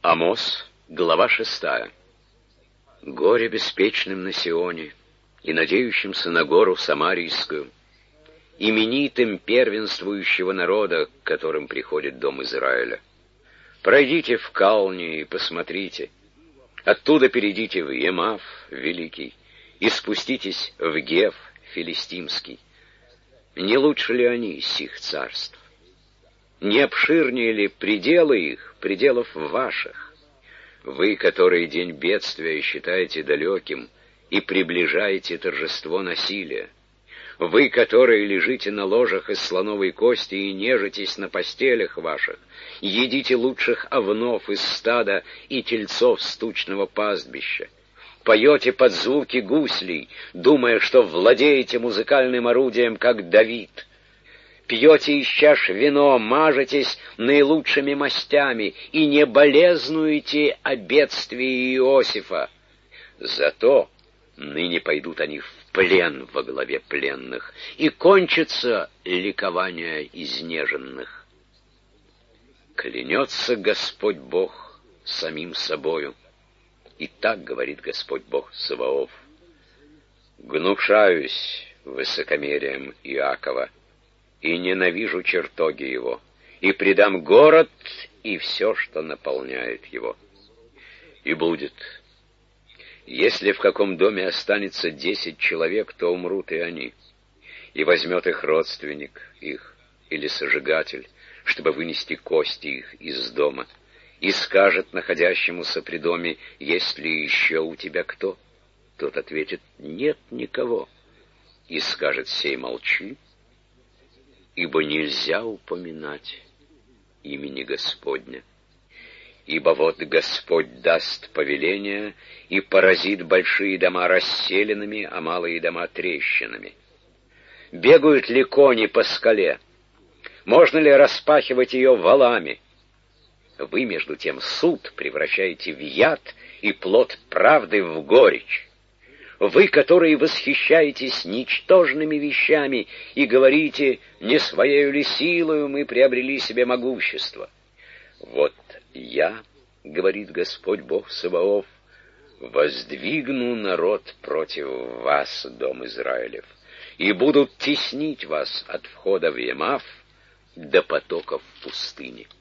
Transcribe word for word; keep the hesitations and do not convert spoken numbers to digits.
Амос, глава шестая. Горе беспечным на Сионе и надеющимся на гору Самарийскую, именитым первенствующего народа, к которым приходит дом Израиля. Пройдите в Кални и посмотрите, оттуда перейдите в Емав великий и спуститесь в Гев филистимский. Не лучше ли они из сих царств? Не обширнее ли пределы их, пределов ваших? Вы, которые день бедствия считаете далеким и приближаете торжество насилия. Вы, которые лежите на ложах из слоновой кости и нежитесь на постелях ваших, едите лучших овнов из стада и тельцов с тучного пастбища, поете под звуки гуслей, думая, что владеете музыкальным орудием, как Давид, пьете из чаш вино, мажетесь наилучшими мастями и не болезнуете о бедствии Иосифа. Зато ныне пойдут они в плен во главе пленных, и кончится ликование изнеженных. Клянется Господь Бог самим собою, и так говорит Господь Бог Саваоф: гнушаюсь высокомерием Иакова, и ненавижу чертоги его, и предам город и все, что наполняет его. И будет, если в каком доме останется десять человек, то умрут и они, и возьмет их родственник их или сожигатель, чтобы вынести кости их из дома, и скажет находящемуся при доме: есть ли еще у тебя кто? Тот ответит: нет никого. И скажет сей: молчи, ибо нельзя упоминать имени Господня. Ибо вот Господь даст повеление и поразит большие дома расселенными, а малые дома трещинами. Бегают ли кони по скале? Можно ли распахивать ее валами? Вы, между тем, суд превращаете в яд и плод правды в горечь. Вы, которые восхищаетесь ничтожными вещами и говорите: не своею ли силою мы приобрели себе могущество? Вот я, говорит Господь Бог Саваоф, воздвигну народ против вас, дом Израилев, и будут теснить вас от входа в Емав до потоков пустыни.